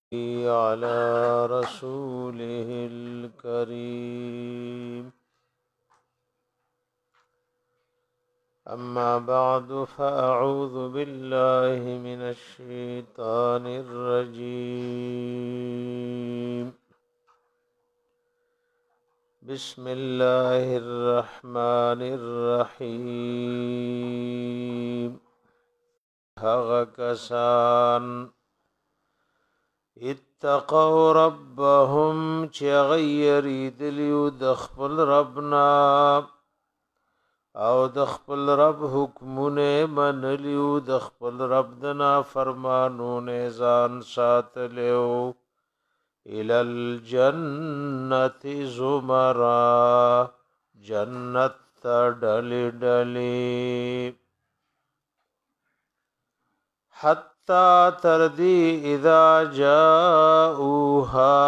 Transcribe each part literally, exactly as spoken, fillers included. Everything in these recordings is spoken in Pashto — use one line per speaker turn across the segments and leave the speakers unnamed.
على رسوله الكريم أما بعد فأعوذ بالله من الشيطان الرجيم بسم الله الرحمن الرحيم هغه کسان اتقوا ربهم چې غیر دلیو د خپل ربنا او د خپل رب حکمونه منلیو د خپل رب دنا فرمانونه ځان ساتلیو ال الجنت زمرا جنت ډلی ډلی حتی تردی اذا جاؤها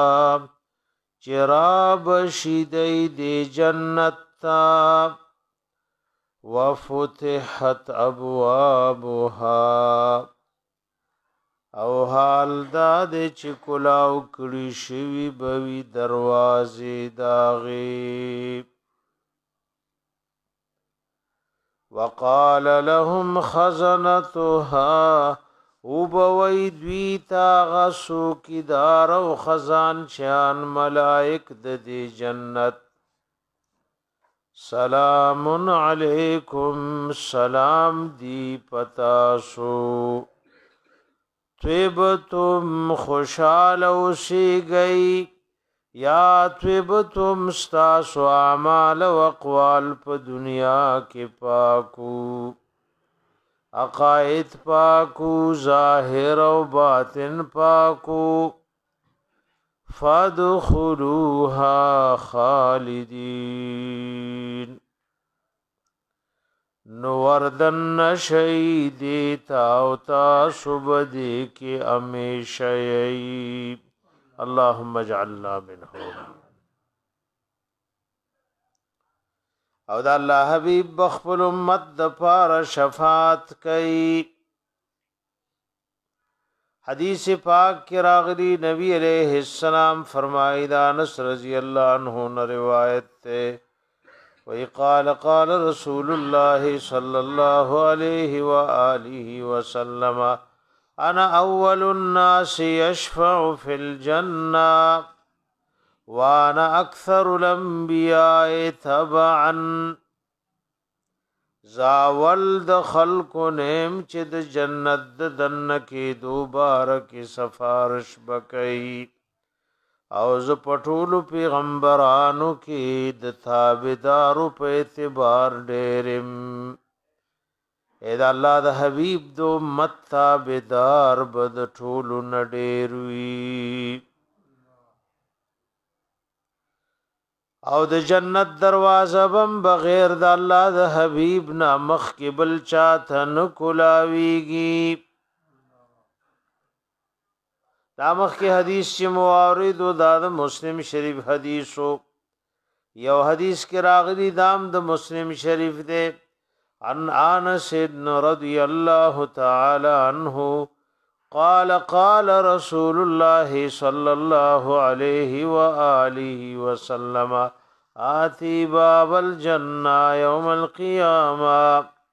چراب شیدی دی جنت تا وفتحت ابوابها او حال دا دی چکلاو کڑی شوی بوی دروازی داغی وقال لهم خزنتها او بوی دویتا غسو کی دار و خزان شان ملائک د دی جنت سلام علیکم سلام دی پتاسو طیبتم خوشحال اوسی گئی یا طیبتم ستاسو اعمال و اقوال پا دنیا کے پاکو عقائد پاکو ظاہر و باطن پاکو فادخلوها خالدین نوردن شیدی تاوتا سبدی کی امیشیئی اللهم اجعلنا منهم او دا الله حبیب بخبل امت د پار شفاعت کئی حدیث پاک کی راغلی نبی علیہ السلام فرمائی دا انس رضی اللہ عنہ نے روایت تے وی قال قال رسول اللہ صلی اللہ علیہ وآلہ وسلم انا اول الناس يشفع في الجنہ وانا اکثر الانبیاء تبعا زاول د خلق نیم چې د جنت د دن کې دوباره کې سفارش بکئی او ز پټول پیغمبرانو کې د تابعدارو په اعتبار ډېرم اې د الله د حبیب دو مت تابعدار بد ټول نډېروي او د جنت دروازه بم بغیر د الله د حبیب نه مخ کې بل چاته نه کولاویږي دا مخ کې حدیث چې موارد او د مسلم شریف حدیثو یو حدیث کې راغلی دام د مسلم شریف ده عن انس رضی الله تعالی عنہ قال قال رسول الله صلى الله عليه وآله وسلم آتي باب الجنة يوم القيامة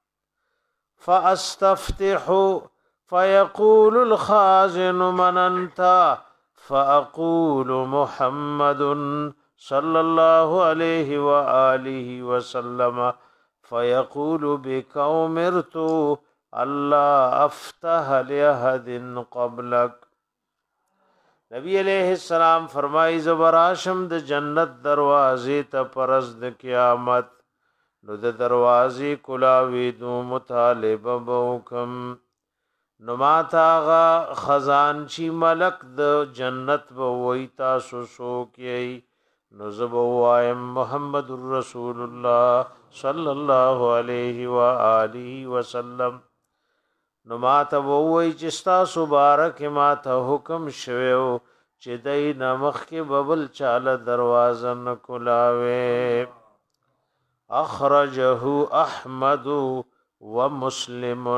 فأستفتح فيقول الخازن من أنت فأقول محمد صلى الله عليه وآله وسلم فيقول بك أمرت اللہ افتح لیہد قبلک نبی علیہ السلام فرمائی زبراشم د جنت دروازی تا پرز د قیامت نو د دروازی کلاوی دو مطالب بوکم نو ما تاغا خزانچی ملک د جنت بوئی تاسو سوکی نو زبوائم محمد الرسول اللہ صلی اللہ علیہ وآلہ وسلم نو ما ته ووی چې ستاسو بارک ما ته حکم شویو چې دای نمخ کې ببل چاله دروازه نه کولاوي اخرجه احمد ومسلم،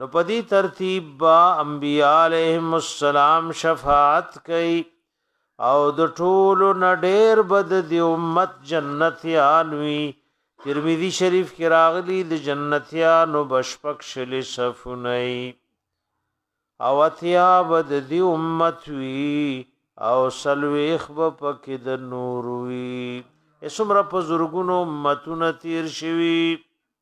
نو پدی ترتیب با انبیاء علیہم السلام شفاعت کئی او د ټولو نډیر بد دی امت جنتیانوی ترمذی شریف کی راغلی د جنتیانو بشپک شلی صفنی او اتیا بد دی امت وی او سلویخ بپک د نور وی اسمر په زرګونو امتونه تیر شوی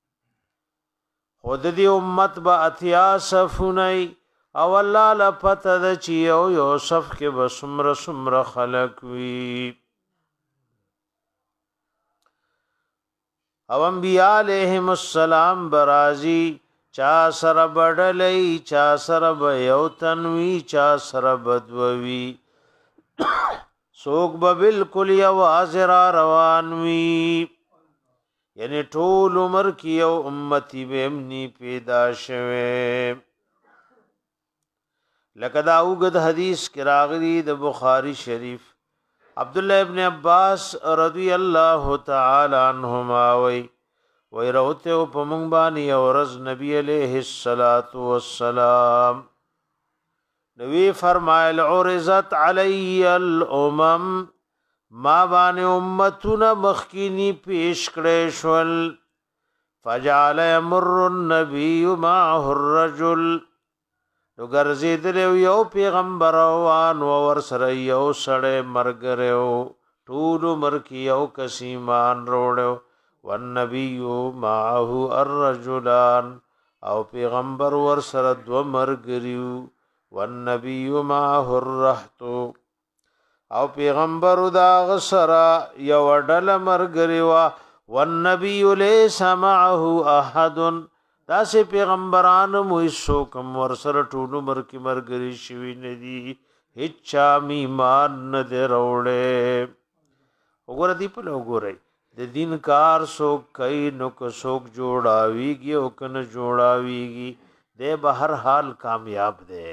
خود دی امت با اتیا صفنی او الله لپته د چی او یوسف کې بسمر سمر خلق وی او انبیاء علیہم السلام برازی چا سر بڑلی چا سر بیو تنوی چا سر بدووی سوک ببالکل یواز را روانوی یعنی ټول عمر کی یو امتی بیمنی پیدا شوه لکه دا اوږد حدیث کی راغلی د بخاری شریف عبداللہ ابن عباس رضی اللہ تعالی عنہما وی وی روتے و پمنگ بانی ورز نبی علیہ الصلاة والسلام نبی فرمائل عرضت علی الامم ما باندې امتونه مخکینی پیش کړي شول فجعل يمر النبي معه الرجل نو ګرځیدل یو پیغمبر وان او ور سره یو سړی مرګرو ټول مرکی یو کسیمان روړو والنبي معه الرجلان او پیغمبر ور سره دو مرګریو والنبي معه الرحت او پیغمبر دا غسرا یو ډل مرګری وا والنبی لیس معه احد دا سه پیغمبران مو سو کم ورسره ټولو مرکی مرګری شوی ندی هیڅ ایمان نه دروړې وګوره دی په وګوره د دین کار سو کای نو کو سوک جوړاویږي او کنه جوړاویږي د بهر حال کامیاب ده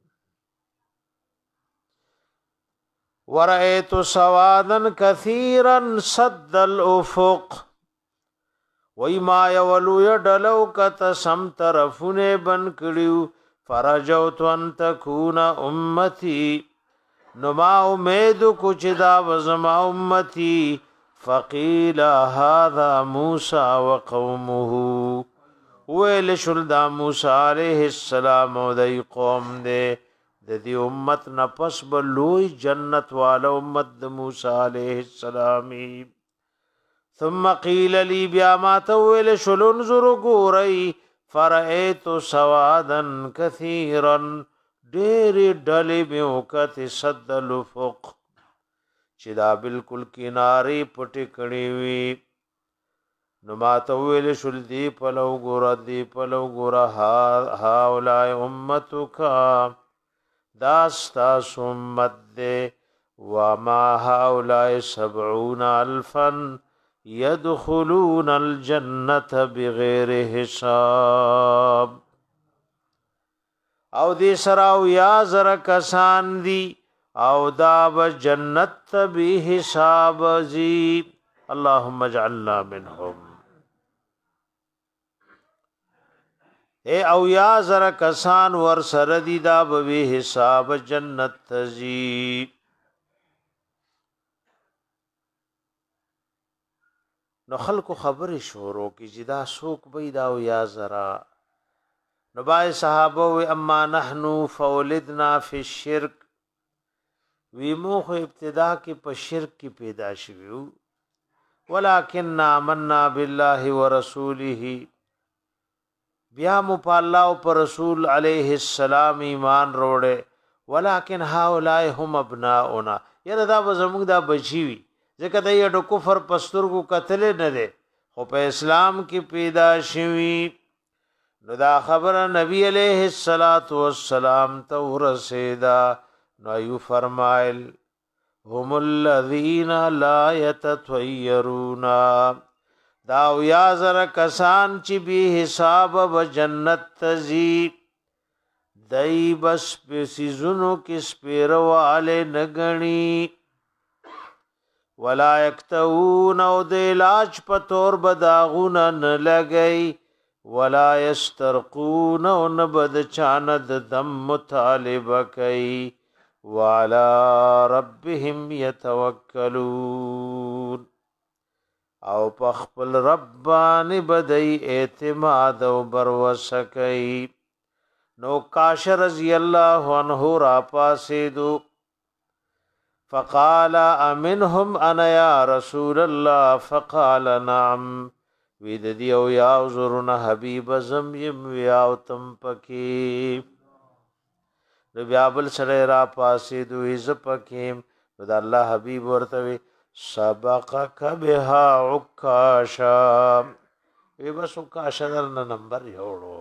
ورأيت سوادا كثيرا سد الافق وما يولو يدلو کت سم طرفونه بن کړیو فرجوت ان تكون امتي نما امید کو چې دا وزما امتي فقيل هذا موسى وقومه ويل شل دا موسى عليه السلام او دای قوم دے د دې امت نفس بلوی جنت والا امت د موسی علیہ السلام ثم قیل لی بیا ما تول شل انظر غوری فرأیت سوادا کثیرا ډیر ډلې میوکت صد الافق چې دا بالکل کناری پټی کړي وي نو ما تول شل دی پلو ګور دی پلو ګور ها هاولای امتک داستا سمت دے وما هؤلاء سبعون الفا يدخلون الجنة بغیر حساب او دی سراو یا زر کسان دی او دا بجنت بی حساب زی اللهم اجعلنا منهم اے او یا زر کسان ور سر دی دا بوی حساب جنت تزی نو خلق خبر شورو کی جدا سوک بیدا او یا زرا نو بای صحابه و اما نحنو فولدنا فی الشرک وی موخ ابتدا کی په شرک کی پیدا شویو ولکن آمنا بالله ورسوله بیا مو په الله او پر رسول علیه السلام ایمان روړې ولکن هؤلاء هم ابناؤنا یره دا زموږ دا بچی وي ځکه دا یو کفر پسترګو قتل نه ده خو په اسلام کې پیدا شوی نو دا خبره نبی علیہ الصلات والسلام ته ورسیدا نو یو فرمایل هم الذین لا یتطیرون دا یا زر کسان چې به حساب و جنت تزي دای بس پسیزونو کې سپیرواله نګنی ولا یکتون او د علاج په تور بداغونه نه لګی ولا یسترقون او نبد چاند دم مطالبه کوي وعلى ربهم يتوکلون او پخپل ربان بدئی اعتماد او بروسه کوي نو کاش رضی الله عنه را پاسیدو فقال امنهم انا یا رسول الله فقال نعم وید دیو یا زرنا حبیب زم یم یاو تم پکی نو بیا بل سره را پاسیدو از پکیم نو د الله حبیب ورته سبقک بها عکاشا وی بس عکاشا درنه نمبر یوړو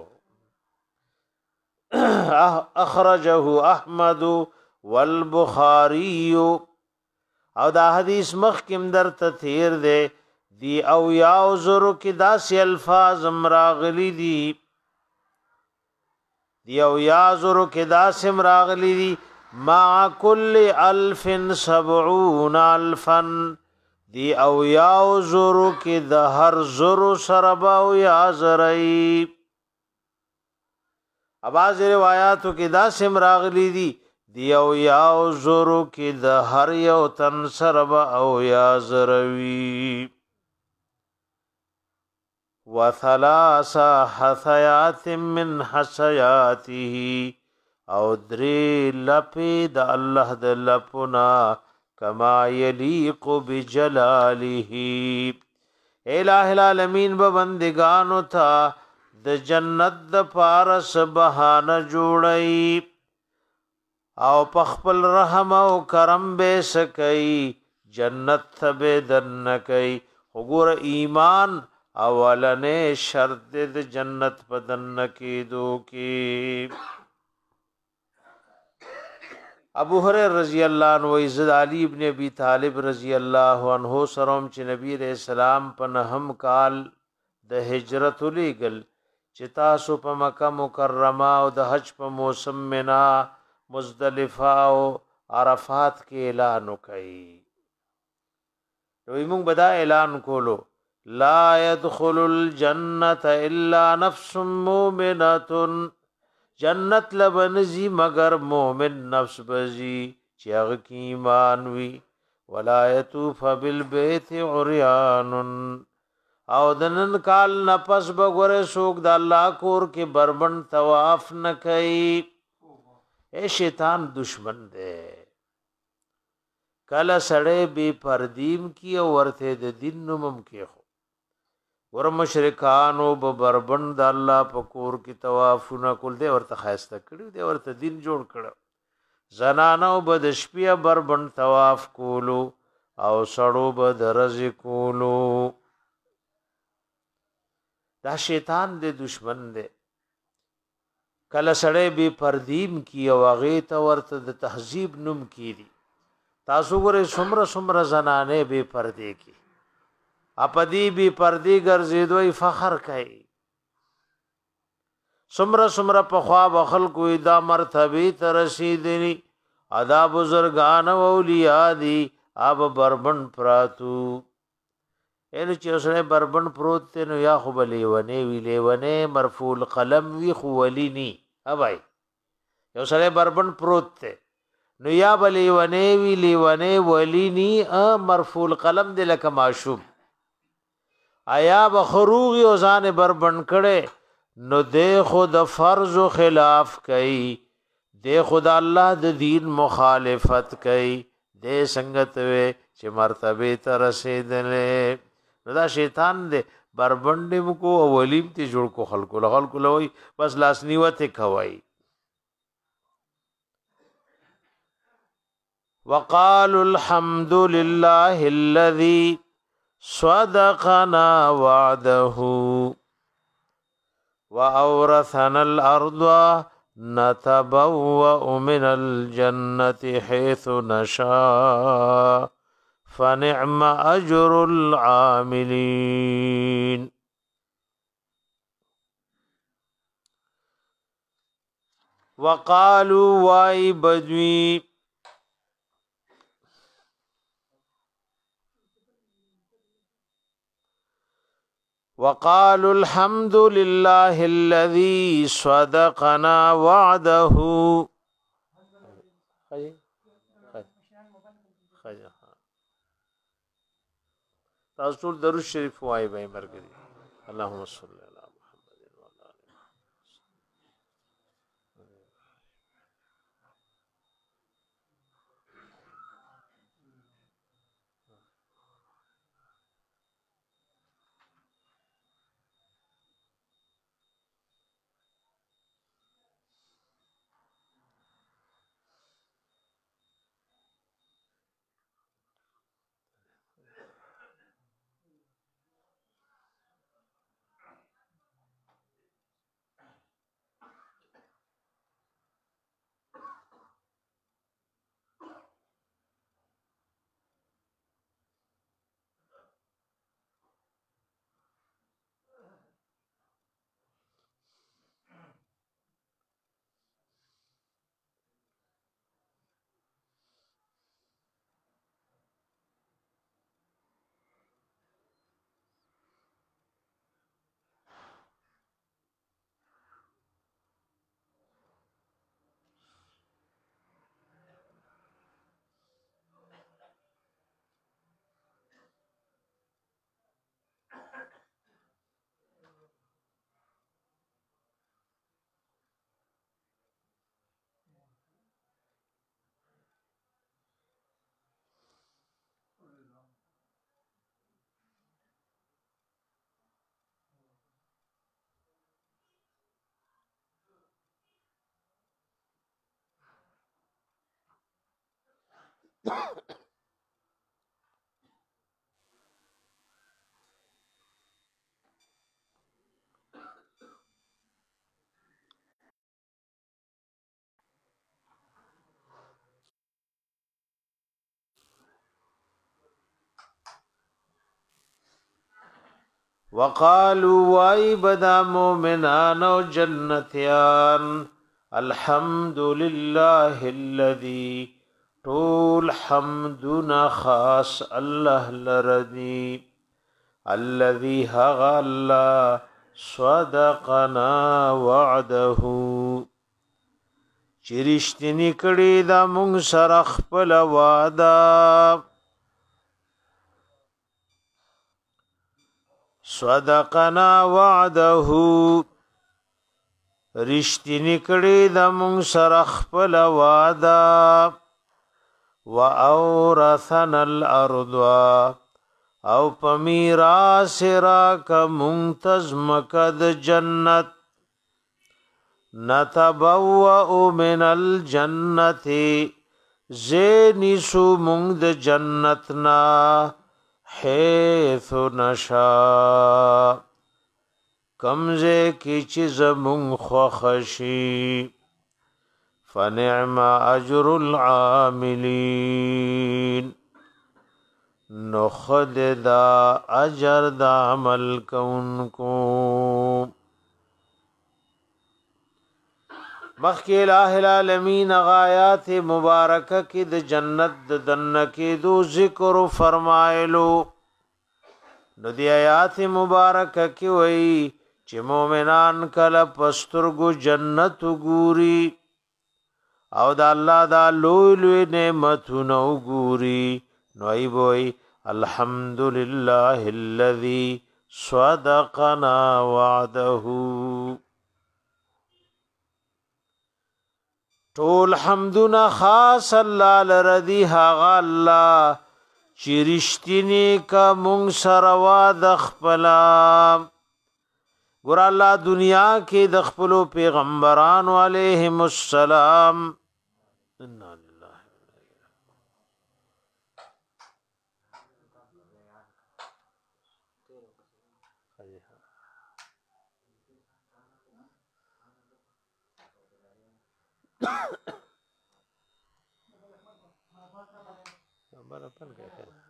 اخرجه احمد والبخاری او دا حدیث مخکم در تثیر دے دی او یاو زرو کی داسی الفاظ مراغلی دی دی او یا زرو کی داسی مراغلی دی مع کل الف سبعون الفن دی او یاو زرو کی دا هر زرو سرباو یا زرئی اباز روایاتو کی دا سم راغلی دی دی او یاو زرو کی دا هر یو تن سربا او یا زروی وثلاث حثیات من حسیاته او دری لپی دا اللہ دا لپنا کما یلیق بجلاله الہ العالمین ببندگانو تا د جنت د پارس بهانه جوړی او پخپل رحم او کرم به سکئی جنت ثبه دن کئی وګور ایمان اولنه شرط د جنت پدن کی دو کی ابو هريره رضی الله عنه و عزت علی ابن ابي طالب رضی الله عنه سروم چې نبی رسول الله په نهم کال د هجرت لګل چې تاسو په مکه مکرمه او د حج په موسم منا مزدلفه او عرفات کې اعلان وکړي نو موږ بدا اعلان کولو لا يدخل الجنه الا نفس مؤمنه جنت لبنزی مگر مومن نفس بزی چې هغه کې ایمان وی ولا يطوف بالبيت عريان او دنن کال نفس بغره سوق د الله کور کې بربند طواف نه کوي اے شیطان دشمن دے کله سړی بی پردیم کی او ورته د دین نومم کې خو ور مشرکانو به بربند د الله په کور کې طوافونه کول دی ورته خاصه کړی دی ورته دین جوړ کړو زنانو به د شپې بربند طواف کولو او سړو به درز کولو دا شیطان دې دشمن دې کله سړی به پردیم کی او هغه ته ورته د تهذیب نوم کیږي تاسو ګره سمره سمره زنانه به پردې کی اپدی به پردې ګرځیدوی فخر کوي سمره سمره په خوا بخل کوئی دا مرتبه ته رسیدنی ادا بزرگان او اولیاء دی اب بربن پراتو اله چې اوسه بربن پروت ته نو یا خو بلی ونه وی لیونه مرفوع قلم وی خو ولینی اوای یو سره بربن پروت ته نو یا بلی ونه وی لیونه ولینی ا مرفوع قلم د لک معشوم آیا بخروغ او ځان بربن کړي نو د خود فرض خلاف کوي د خدا الله د دین مخالفت کوي د سنگت وي چې مرتبه ته رسیدلې نو دا شیطان دې بربندې کو اولیم ته جوړ کو خلکو خلکو لوي بس لاس نیوته کوي وقالوا الحمد لله الذي صدقنا وعده وأورثنا الأرض نتبوأ من الجنة حيث نشاء فنعم أجر العاملين وقالوا واي بدوي وقالوا الحمد لله الذي صدقنا وعده. تاسو درود شریف وای به مرګري. اللهم صل علی محمد وعلى آله. وقالوا وای بدا مومنان و جنتیان الحمد لله الذي طول حمدنا خاص الله لردی الذي هغ الله صدقنا وعده چرشتنی کړي دا مونږ سره خپل وعده صدقنا وعده رشتنی کړي دا مونږ سره خپل وعده واورثنا الارض او پمیراث را ک منتظمکد جنت نتبوأ من الجنت زینسو مونږ د جنتنا حیث نشا کمزه کی چیز مونږ خوښی فنعم اجر العاملین نو خد دا اجر دا عمل کونکو مخی الہ العالمین غایات مبارکہ کی د جنت د دنکی دو ذکر فرمائلو نو دی آیات مبارکہ کی وئی چی مومنان کل پسترگو جنت گوری او دا اللہ دا لوی لوی نعمتو نو گوری نو ای بوئی الحمدللہ الذی صدقنا وعدہو ټول حمدنا خاص الله لردی هغه الله چې رښتینی کا مونږ سره وعده خپلا ګور الله دنیا کې د خپل پیغمبرانو علیهم السلام ان لله نمبر اپن کہتے ہیں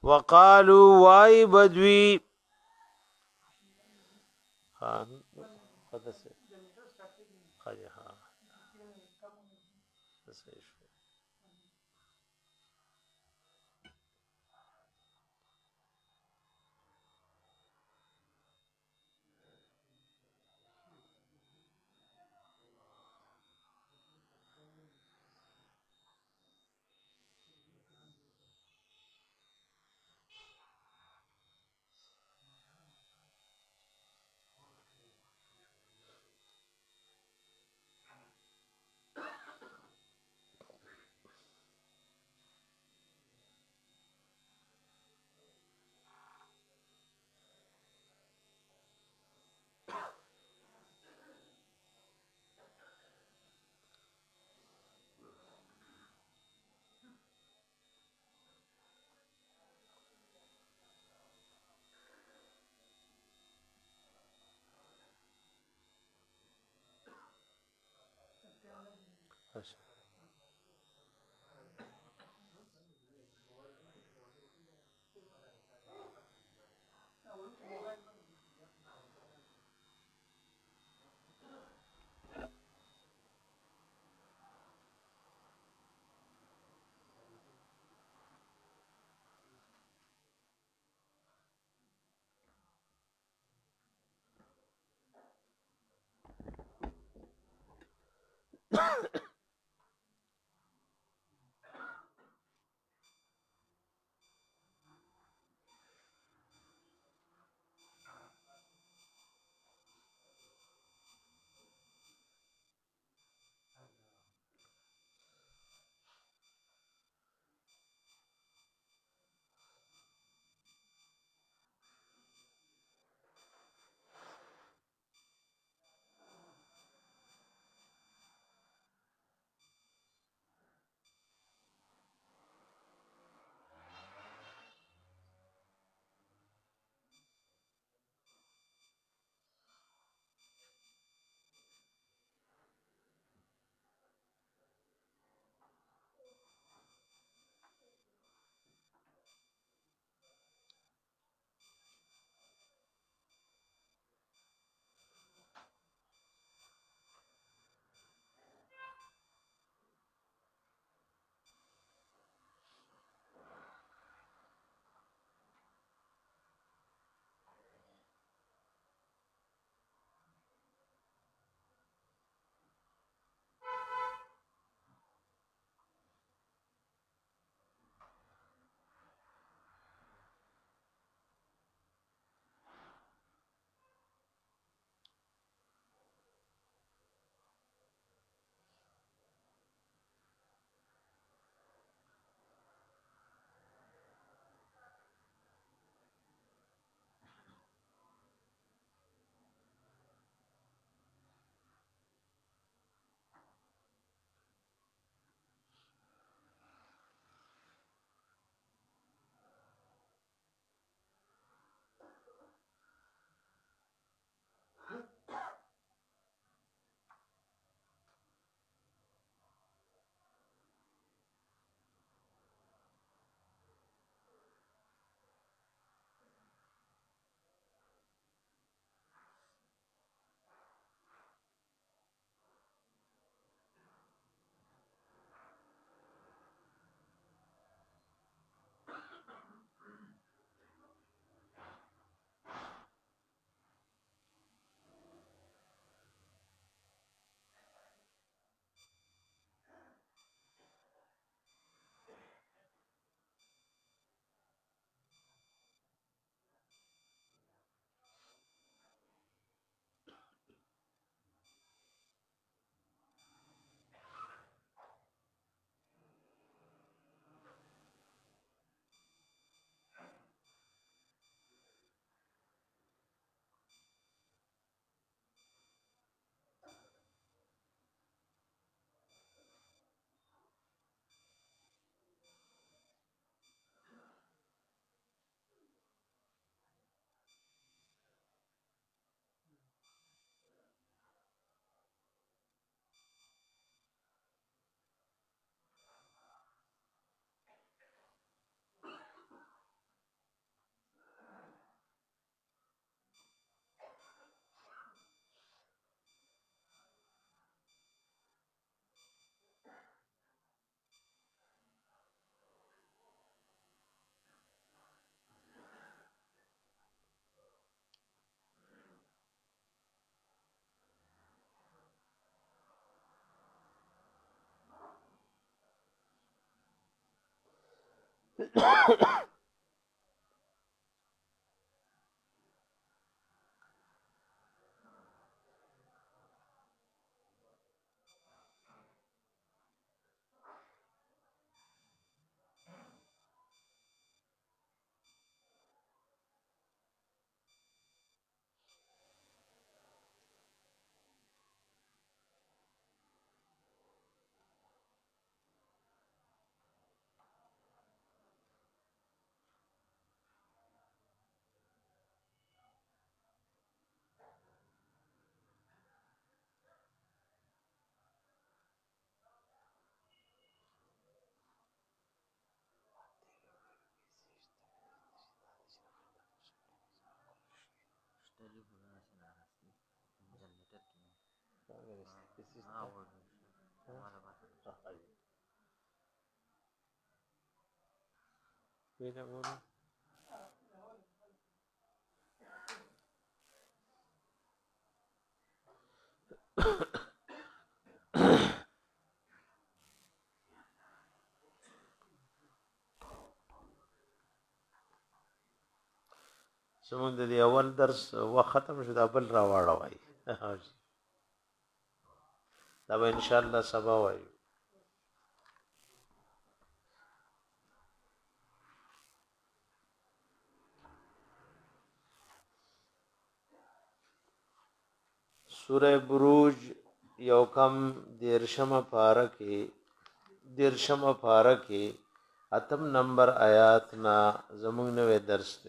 وقالو وای بدوی خان قدس خاجه ها صحیح شو زمونږ د دې اول درس وخت ختم شو دا بل را واړوي دا به ان شاء الله سبا وایو سوره بروج یو کم دیرشم پارہ کې دیرشم پارہ کې اتم نمبر آیات نا زمونږ نوې درس دی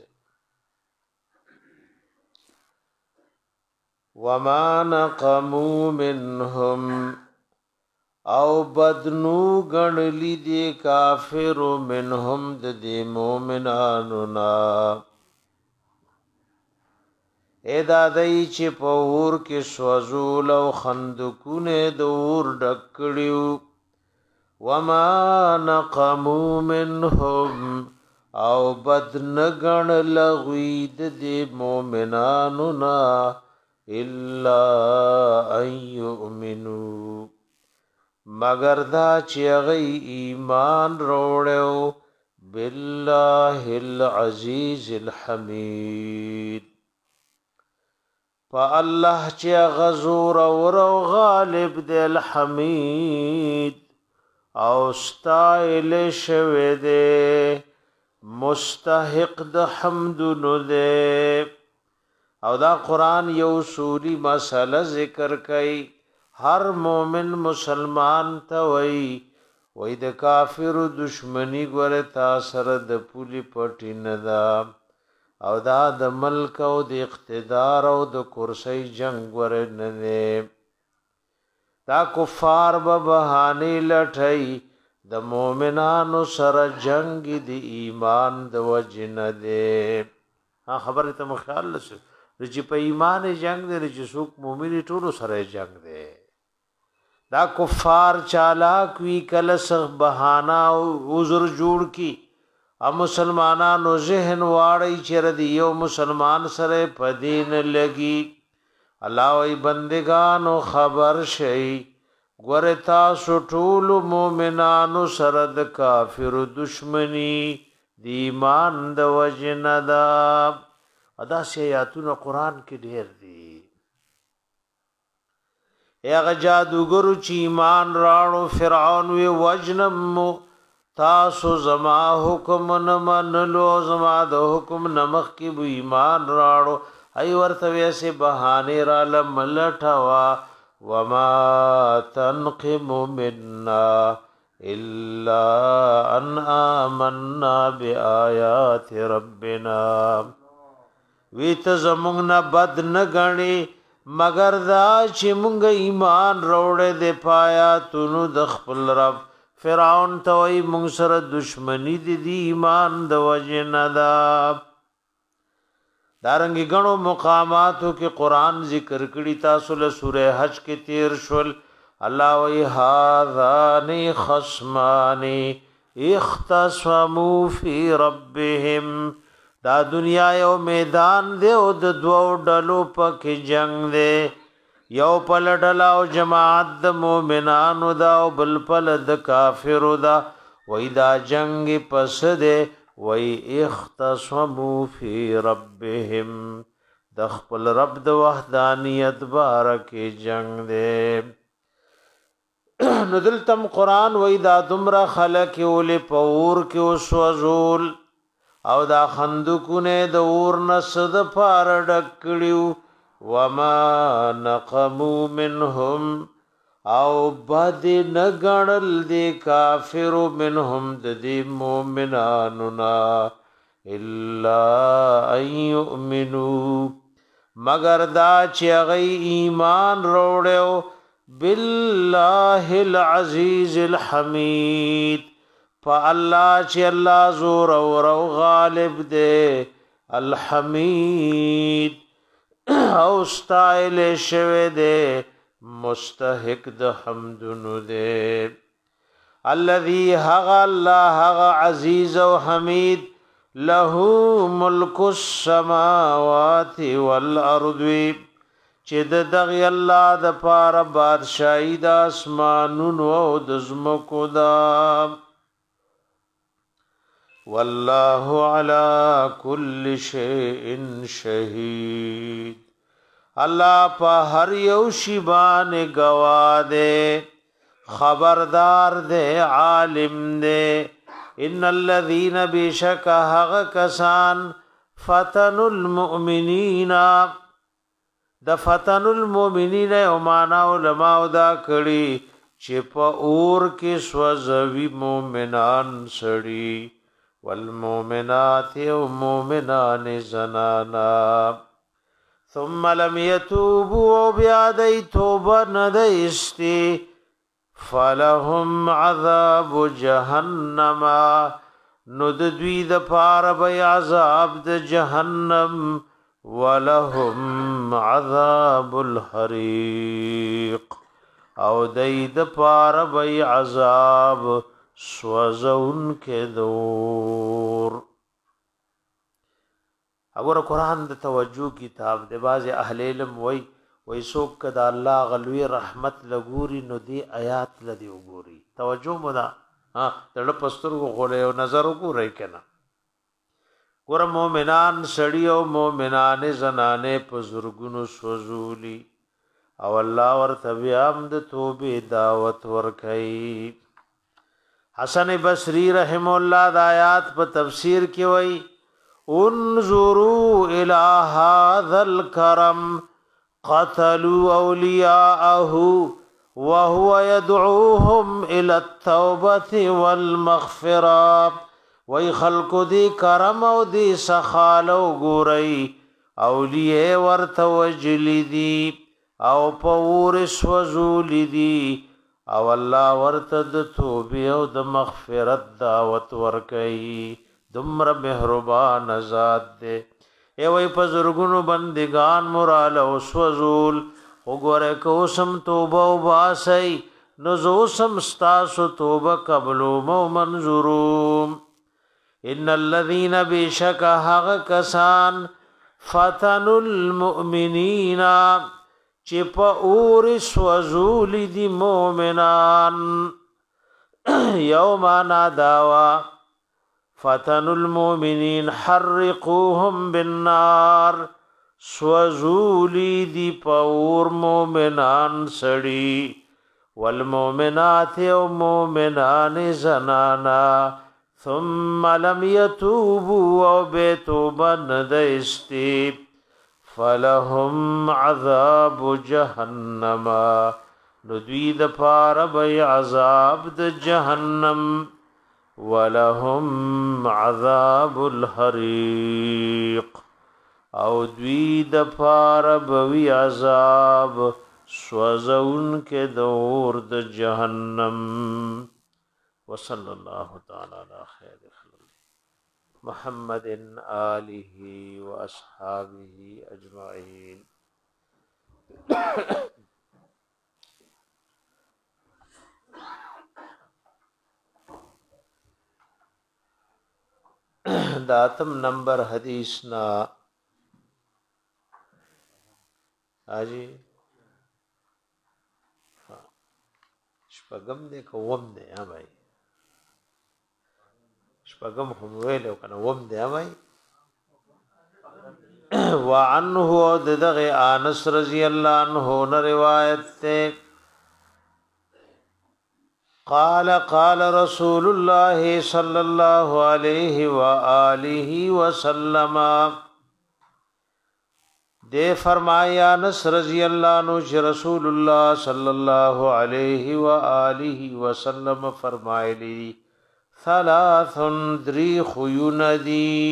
وما نقموا منهم او بدنو گنلی دی کافر منهم د دی مومنانو نا اے دادای چې په اور کې سوزول او خندقونه د اور ډکړیو وما نقموا منهم او بدنګن لغوید دی مومنانو نا الا ان یؤمنوا مگر دا چې غي ایمان وروړو بالله العزیز الحمید فالله چې غزور او غالب دی الحمید او استایل شوه دی مستحق د حمد نو دی او دا قرآن یو سوری مسئلہ ذکر کئی ہر مومن مسلمان تا وئی وئی د کافر دشمنی گوره تاثر د پولی پټی ندا او دا د ملک او د اقتدار او د کرسی جنگ گوره نده دا کفار به بہانی لٹھئی د مومنانو سر جنگ د ایمان د وجن ده ها خبر ته مخیال لسو چې په ایمان جنگ دی چې څوک مؤمن ټولو سره جنگ دی دا کفار چالاک وی کله سغ بهانا او عذر جوړ کی ا مسلمانانو ذهن واړی چې ردی یو مسلمان سره په دین لګي الله ای بندگانو خبر شي ګورتا ټول مؤمنانو سره د کافر دشمنی دی ایمان د وجندا ادا سیاتونه قران کې ډېر دي هغه جادوګرو چې ایمان راړو فرعون وی وجنم تاسو زما حکم نه منلو زما د حکم نمخ کې بو ایمان راړو ای ورته ویسه بهانه را لملټوا وما تنقم منا الا ان آمنا بآيات ربنا ویت زمونږ نه بد نه غني مگر دا چې مونږ ایمان روړې د پایا تونو د خپل رب فرعون ته وي مونږ سره دشمنی دي دی ایمان د وجه نه دا دارنګ غنو مقاماتو کې قران ذکر کړي تاسو له سوره حج کې تیر شول الله وی هاذان خصمان اختصموا فی ربهم دا دنیا یو میدان دی او د دوو ډلو پکې جنگ دی یو پل ډله او جماعت د مؤمنانو دا او بل پل د کافرو دا وای دا جنگ پس دے وای اختصموا فی ربهم د خپل رب د وحدانیت بارک جنگ دے. نو دلتم قرآن وای دا دمرا خلق ول پور کې وسوزول او دا خندقونه د اور نسد پار ډکړیو وما نقموا منهم او بد نګړل دی کافر منهم د دې مؤمنانو نا الا ان يؤمنوا مگر دا چې غي ایمان وروړو بالله العزيز الحميد فالله چې الله زور او غالب دے الحمید او استایل شوه دے مستحق د حمدونو دے. الذي هغ الله هغ عزيز او حمید له ملک السماوات والارض چې د دغه الله د پاره بادشاہي د اسمانونو او د زمکو دا. والله على كل شيء شهيد الله په هر یو شی باندې گواه دے خبردار دے عالم دے. ان الذين بشك هغ کسان فتنوا المؤمنین د فتنوا المؤمنین او معنا علماء دا کړي چې په اور کې سوځوي مؤمنان سړي والمؤمنات ومؤمنان زنانا ثم لم يتوبوا بعدي توبه نديستي فلهم عذاب جهنم ند دوی د پار به عذاب د جهنم ولهم عذاب الحريق او دای د پار به عذاب سوزون کې دور. اگر قرآن د توجه کتاب د باز اهل علم وای وای سوک کدا الله غلوی رحمت لګوري نو دی آیات لدی وګوري توجه مودا ها تړ پسترغو غولې او نظر وګورئ کنه. ګور مؤمنان سړی او مؤمنان زنانه په زورګونو سوزولي او الله ورته بیا هم د توبې دعوت ورکړي. حسن بصری رحم الله د آیات په تفسیر کې وای انظروا الى هذا الكرم قتلوا اولیاءه وهو يدعوهم الى التوبه والمغفره. وای خلق دی کرم او دی سخالو ګورئ اولیاء ورته وجلی دی او پور سوزولی دی او الله ورته د توبې او د مغفرت دعوت ورکړي. دمر مهربان ذات دے ای وای په زرګونو بندگان مرال او سوزول وګوره کو سم توبه او باسي نو زو سم استاسو توبه قبلو مو منظورو. ان الذين بشك حق کسان فتنوا المؤمنین چې په اور سوزول دي مؤمنان یوم نادوا فتنوا المؤمنین حرقوهم بالنار سوزولی دی پور مومنان سڑی والمومنات و مومنان زنانا ثم لم يتوبوا و بیتوبا ندستی فلهم عذاب جہنم ندوید پار بی عذاب د جہنم ولهم عذاب الحریق او دوی د پار بوی عذاب سوزون کے دور د جہنم. وصلی اللہ تعالی علی خیر خلق محمد آلہ و اصحابہ اجمعین. داتم نمبر حدیث نا آجی شپگم دے کوم دے ہاں بھائی شپږم هم ویلو کنه وم دی وای وعنه دغه انس رضی الله عنه نه روایت ته قال قال رسول الله صلى الله عليه واله وسلم دے فرمایا انس رضی اللہ عنہ رسول اللہ صلی اللہ علیہ وآلہ وسلم فرمائلی ثلاث دری خیون دی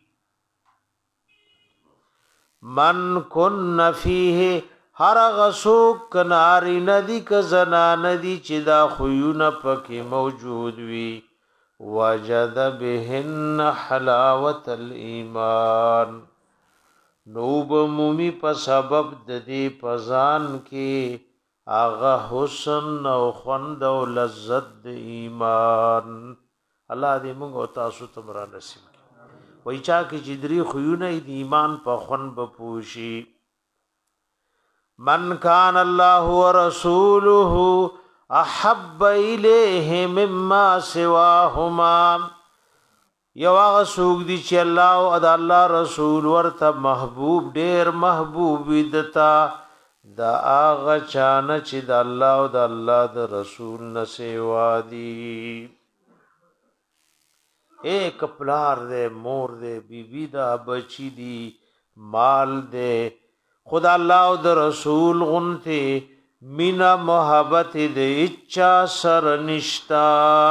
من کن فیه هر غسوک کناری ندی که زنان دی چی دا خیون پکی موجود وی وجد بهن حلاوت الایمان نوب مومی په سبب د دې پزان کې اغه حسن او خوند او لذت د ایمان الله دې موږ او تاسو ته مرا نصیب کړي وای چا کې جدري خيونه د ایمان په خون به پوشي من کان الله ورسوله احب الیه مما سواهما یو هغه سوق دي چې الله او د الله رسول ورته محبوب ډېر محبوب دتا دا هغه چانه چې د الله او د الله د رسول نه سیوا دي ایک پلار دے مور دے بیبی دا بچی دی مال دے خدا الله او د رسول غنته مینا محبت دے اچا سر نشتا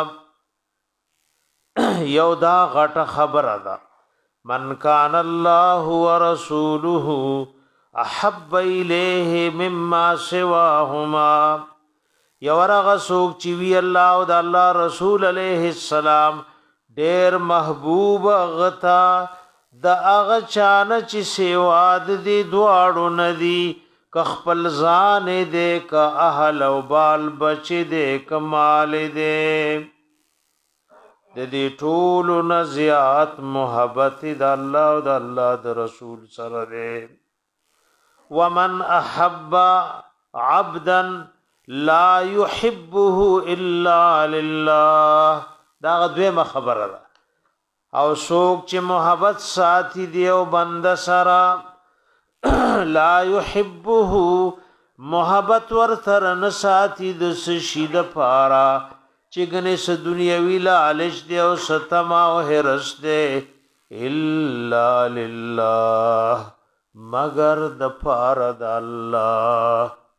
یو دا غټه خبره ده من کان الله ورسوله احب الیه مما سواهما یو رغه سوق چې وی الله او د الله رسول علیه السلام ډیر محبوب غتا د اغه چانه چې سیوا د دې دواړو ندی ک خپل ځان دې ک اهل او بال بچ دې کمال دې د دې ټول نزيات محبت د الله او د الله د رسول سره دې ومن احب عبدا لا يحبه الا لله دا دویمه خبره ده او څوک چې محبت ساتي دی او بند سره لا يحبه محبت ورثر نه ساتي د شید پارا چې ګنې س دنیوي لالچ دی او ستما او هرس دی الا لله مگر د پاره د الله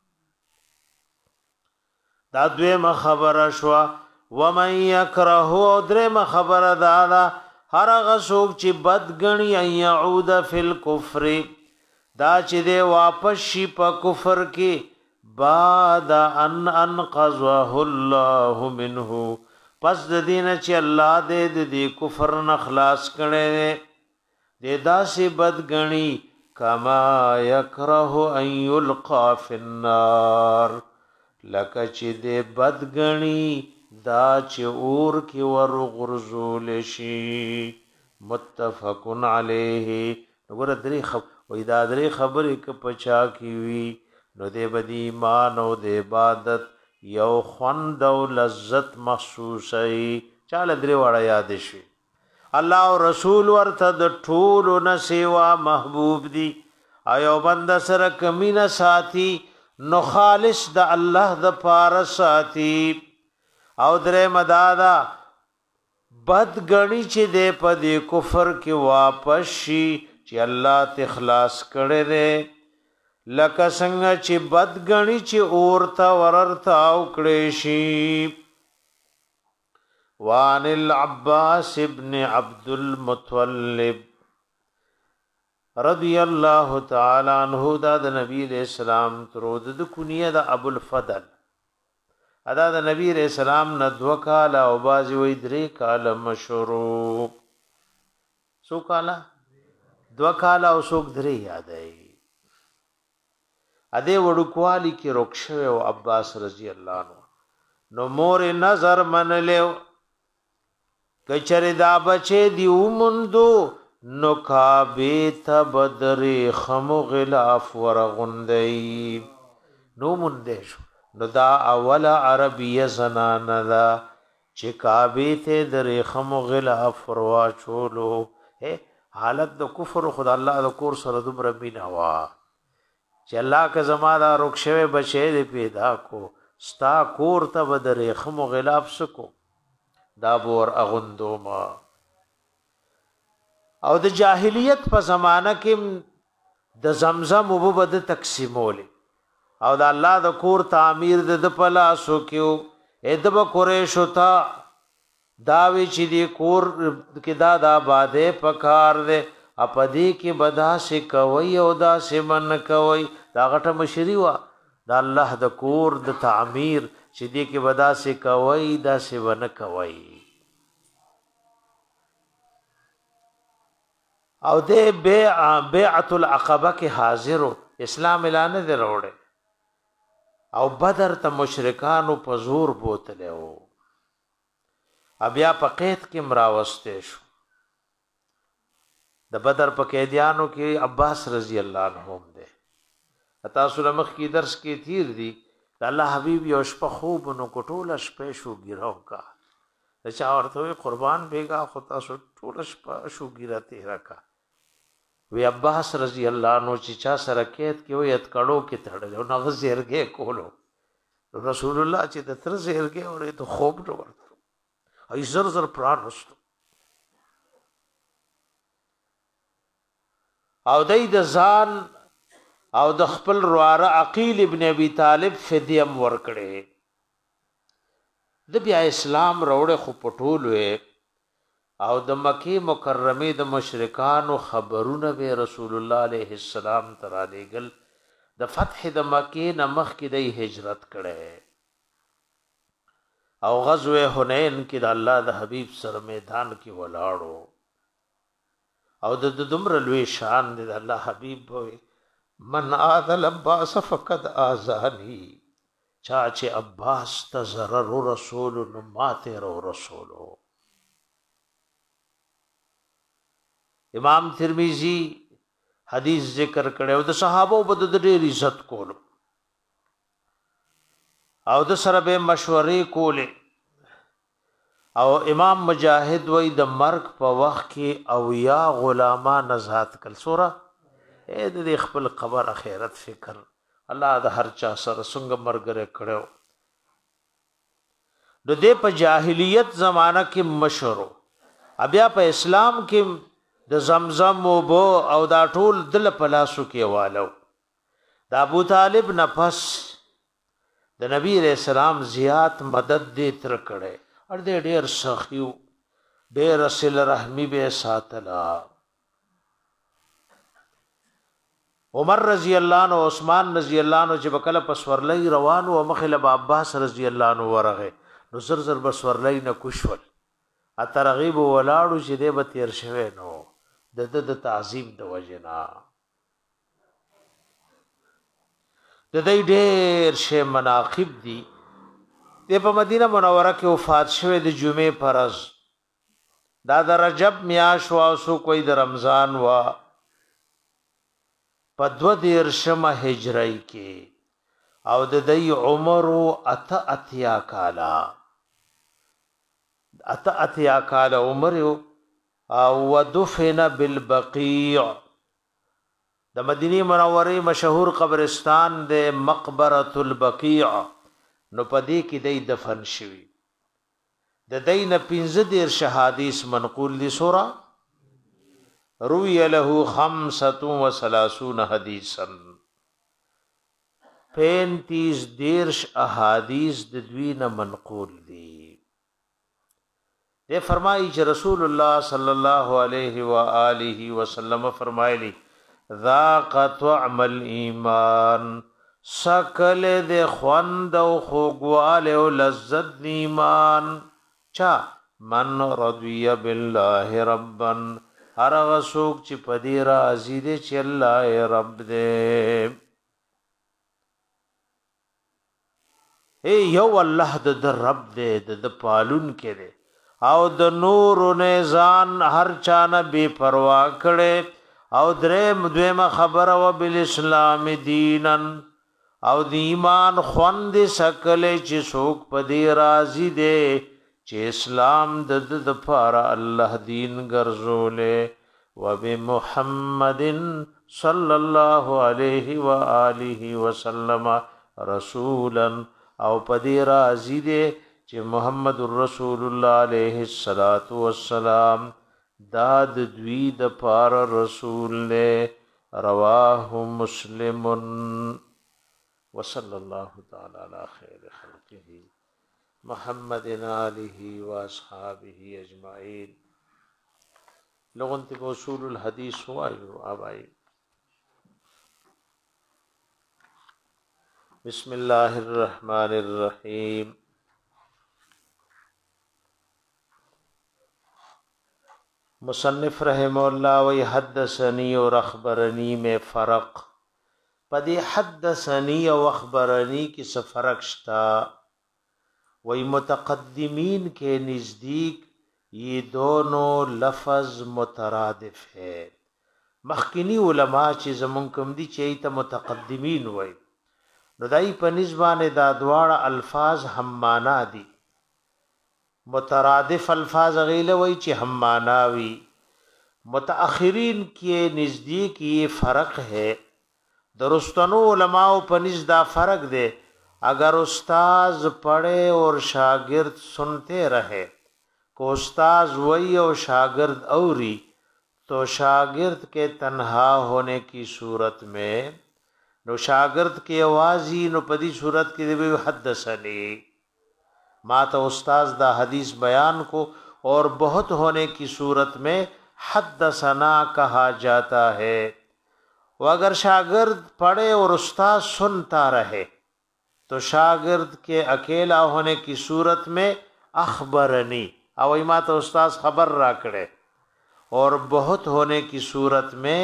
دا دویمه خبره شو ومن يكره درم خبر دادا هر هغه څوک چې بدګنی يعود فی الكفر دا چې دی واپس شي په کفر کې بعد ان انقذه الله منه پس د دین چې الله دې دې کفر نه خلاص کړي دې داسې بدګنی کما يكره ان يلقى في النار لکه چې دې بدګنی دا چې اور کې ور غرزول شي متفقن علیه وګوره درې خب وې دا درې خبرې ک پچا کی وی نو دې بدی ایمان او د عبادت یو خوند او لذت محسوسي چاله درې وړه یاد شي الله او رسول ورته د ټول نه سیوا محبوب دي ایو بند سره کمینه ساتي نو خالص د الله د پار ساتي او درې مدادا بد غنی چې دې په دې کفر کې واپس شي چې الله ته اخلاص کړي دې لکه څنګه چې بد غنی چې اورتا وررتا او کړي شي وان العباس ابن عبد المطلب رضی الله تعالی عنہ دا د نبی اسلام ترود د کنیه د ابو الفضل ادا د نبی رسول الله نه دو کال او بازي وې درې کال مشروع سو کال دو کال او سوک درې یادای اده وړکوالی کې رخصه او عباس رضی الله عنه نو مور نظر منلو کچره دا بچي دی ومندو نو کعبه ته بدر خم غلاف ورغندای نو مونده شو نو دا اول عربیه زنانه دا چې کعبه ته د ریخم غلاف وروا چولو حالت د کفر خدا الله د کور سره دومره مینا وا چې الله که زما دا رخصوي بچي دې پیدا کو ستا کور ته به د ریخم غلاف سکو دا بور اغوندو ما او د جاهلیت په زمانہ کې د زمزم وبو بد تقسیمول او د الله د کور تعمیر د پلاسو کېو ادب قریش تا داوی چې دی کور کې دا د آبادې پکار دے اپدی کې بدا سي کوي او دا سمن کوي دا غټه مشری وا د الله د کور د تعمیر چې دی کې بدا سي کوي دا سمن کوي او دې بیع بیعت العقبه کې حاضر اسلام اعلان دی وروړي او بدر ته مشرکانو په زور بوتله او بیا په قید کې مراوسته شو د بدر په قیدیانو کې عباس رضی الله عنه ده تاسو لمخ کې درس کې تیر دي الله حبیب یو شپه خوب نو کوټوله شپه شو ګیراو کا چا ورته قربان بیگا خو تاسو ټوله شپه شو ګیرا تیرا کا وی عباس رضی الله عنه چې چا سره کېد کې وي اتکړو کې تړل نو غزيرګه کولو رسول الله چې د تر زیرګه اورې ته خوب نو ورته ای زر زر پران وستو او دای د ځان او د خپل رواره عقیل ابن ابي طالب فدیم ورکړي د بیا اسلام روړې خو پټول وې او د مکی مکرمه د مشرکانو خبرونه به رسول الله عليه السلام تر علیګل د فتح د مکی نمخ کې د هجرت کړي او غزوه حنین کې د الله د حبیب سره میدان کې ولاړو او د دمر لوی شان د الله حبیب وي من اذل عباس فقد اذانی چا چې عباس ته ضرر رسول نو ماته رو رسولو امام ترمذی حدیث ذکر کړي او د صحابه په د ډېر عزت کولو او د سره به مشورې کولې او امام مجاهد وای د مرګ په وخت کې او یا غلامان آزاد کړ سورہ اې د خپل قبر اخرت فکر الله د هر چا سره څنګه مرګره کړو د دې په جاهلیت زمانہ کې مشورو بیا په اسلام کې د زمزم او بو او دا ټول دل پلاسو کې والو د ابو طالب نفس د نبی رسول سلام زیات مدد دې تر کړي اور دې ډېر سخیو ډېر اصل رحمی به ساتلا عمر رضی الله عنه عثمان رضی الله عنه چې بکله پسورلې روانو او مخله عباس رضی الله عنه ورغه نو زر زر بسورلې نه کوشول اترغیب ولاړو چې دې به تیر شوه نو د د د تعظیم د وجنا د دې ډېر شی مناقب دي د په مدینه منوره کې وفات شوه د جمعې فرض دا د رجب میاش وا سو کوئی د رمضان وا په دو دیر شمه هجری کې او د دې عمر ات اتیا کالا ات اتیا کالا عمر او ودفن بالبقيع د مدینه منوره مشهور قبرستان د مقبره البقيع نو پدې کې د دفن شوی د دین پنځه دیر شهادیث منقول دي سورہ روی له خمسة وثلاثون حدیثا پینتیس دیرش احادیث د دوی نه منقول دي دے فرمائی چې رسول الله صلی الله علیه و آله وسلم فرمایلی ذاق طعم الایمان سکل د خوند او خوږواله او لذت ایمان چا من رضی بالله ربا هر غسوک چې پدی راضی دي چې الله رب دې اے یو الله د رب دې د پالون کې دې او د نور نزان هر چانه بے پروا کړي او درې دویمه خبره و بالاسلام دینن او د ایمان خوند سکل چې څوک په دې راضي دي چې اسلام د د پاره الله دین ګرځولې وبمحمد صلی الله علیه و آله وسلم رسولا او پدې راضی دې چې محمد رسول الله علیه الصلاۃ والسلام دا د دوی د پاره رسول له رواه مسلم وصلی الله تعالی علی خیر خلقه محمد آله و اصحابه اجمعین. لوگوں تے اصول الحدیث وایو آبائی. بسم اللہ الرحمن الرحیم. مصنف رحمہ اللہ وی حدثنی اور اخبرنی میں فرق پدی حدثنی و اخبرنی کی سے فرق شتا وی متقدمین کے نزدیک یہ دونوں لفظ مترادف ہے. مخکنی علماء چې زمون کوم دي چې ایت متقدمین وای نو دای په نسبانه دا دواړه الفاظ هم معنا دي. مترادف الفاظ غیله وای چې هم معنا وی. متأخرین کے نزدیک یہ فرق ہے. درستانو علماء په نزد دا فرق دے. اگر استاذ پڑھے اور شاگرد سنتے رہے کو استاذ وئی اور شاگرد اوری تو شاگرد کے تنہا ہونے کی صورت میں نو شاگرد کے آوازی نو پدی صورت کی دے حدثنی ما تو استاذ دا حدیث بیان کو اور بہت ہونے کی صورت میں حدثنا کہا جاتا ہے. وہ اگر شاگرد پڑھے اور استاذ سنتا رہے تو شاگرد کے اکیلا ہونے کی صورت میں اخبرنی او ما تو استاذ خبر را کڑے اور بہت ہونے کی صورت میں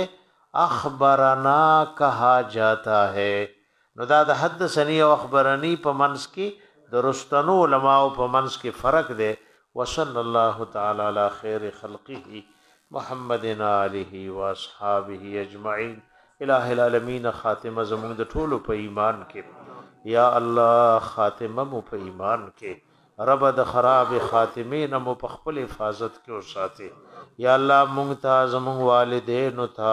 اخبرنا کہا جاتا ہے. نو دا د حدثنی او اخبرنی په منځ کې درستانو علماء په منځ کې فرق دی. وصلی الله تعالی علی خیر خلقه محمد آله و اصحابه اجمعین. الہ العالمین خاتمه زمونږ د ټولو په ایمان کې یا الله خاتمه مو په ایمان کې رب د خراب خاتمین مو په خپل حفاظت کې وساتي. یا الله مونږ ته زمونږ والدین ته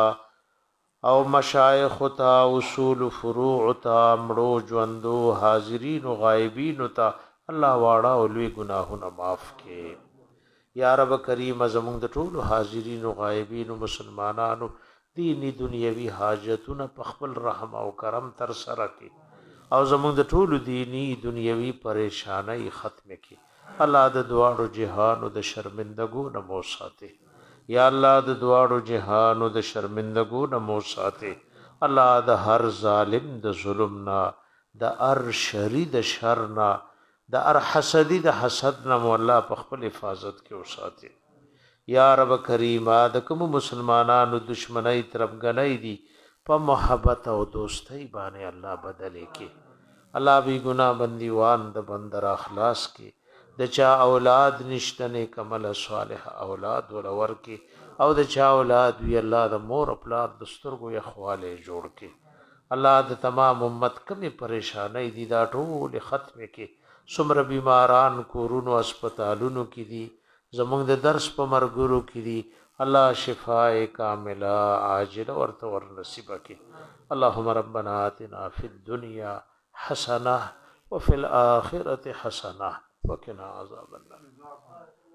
او مشایخ ته اصول فروع ته مړو ژوندو حاضرین او غایبین ته الله واړه او لوی ګناهونه معاف کړي. یا رب کریم زمونږ د ټولو حاضرین او غایبین او مسلمانانو دینی دنیوي حاجتونه په خپل رحم او کرم تر سره کړي او زمونږ د ټولو دینی دنیوي پریشانای ختم کړي. الله د دواړو جهانو د شرمندګو نه مو ساتي. یا الله د دواړو جهانو د شرمندګو نه مو ساتي. الله د هر ظالم د ظلم نه د هر شری د شر نه د هر حسدی د حسد نه مو الله په خپل حفاظت کې وساتي. یا رب کریم د کوم مسلمانانو دشمنی طرفګنۍ دي په محبت او دوستۍ باندې الله بدلې کې. الله بی گناہ بندیوان د بندر اخلاص کې د چا اولاد نشته نیک عمل صالح اولاد ولور کې او د چا اولاد وی الله د مور خپل د سترګو یخواله جوړ کې. الله د تمام امت کمی پریشانای دي دا ټول ختم کې. څومره بیماران کورونو هسپتالونو کې دي زمونږ د درس په مرګرو کې دي الله شفاء کامله عاجله ورته ور نصیب کړي. اللهم ربنا آتنا فی الدنیا حسنه وفي الآخرة حسنه وقنا عذاب النار.